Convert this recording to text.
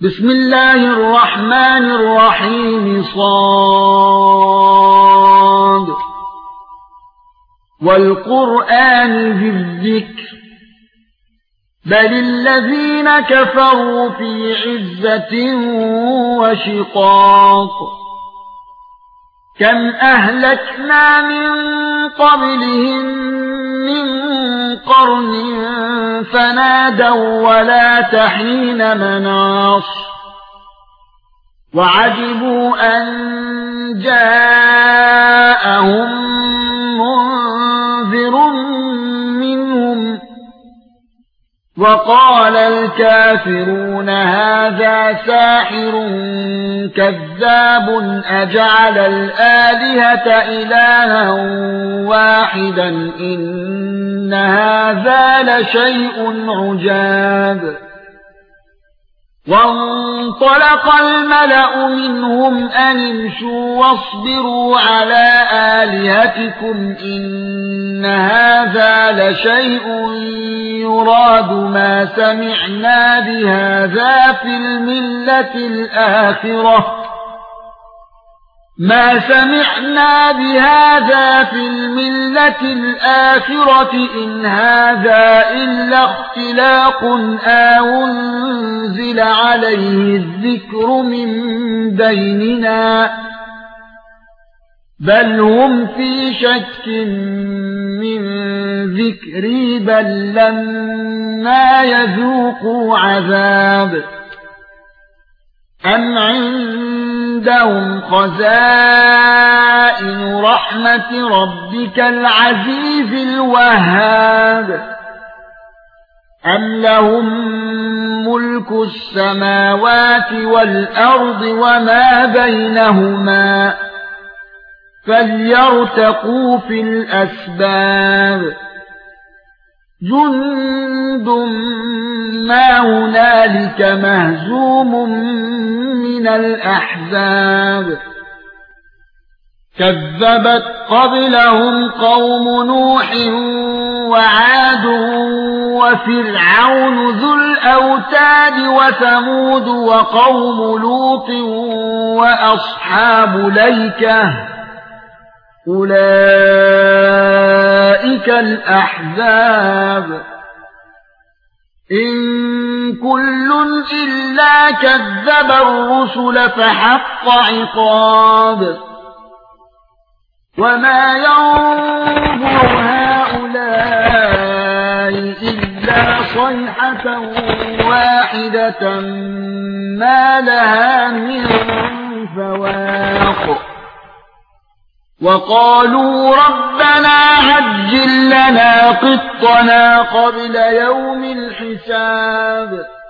بسم الله الرحمن الرحيم صاد والقرآن ذي الذكر بل الذين كفروا في عزة وشقاق كم أهلكنا من قبلهم من قرن فنادوا ولا تحين مناص وعجبوا أن جاءهم منذر منهم وقال الكافرون هذا ساحر كذاب أجعل الآلهة إلها واحدا إن هذا لشيء عجاب وانطلق الملأ منهم أن امشوا واصبروا على آلهتكم إن هذا لشيء يراد ما سمعنا بهذا في الملة الآخرة إن هذا إلا اختلاق أنزل عليه الذكر من بيننا بل هم في شك من ذكري بل لما يذوقوا عذاب أم عندهم خزائن رحمة ربك العزيز الوهاب أم لهم ملك السماوات والأرض وما بينهما فليرتقوا في الأسباب جند ما هنالك مهزوم من الأحزاب كذبت قبلهم قوم نوح وعاد وفرعون ذو الأوتاد وثمود وقوم لوط وأصحاب الأيكة أولئك الأحزاب إن كل إلا كذب الرسل فحق عقاب وما ينظر هؤلاء إلا صيحة واحدة ما لها من فواق وقالوا ربنا عجل لنا قطنا قبل يوم الحساب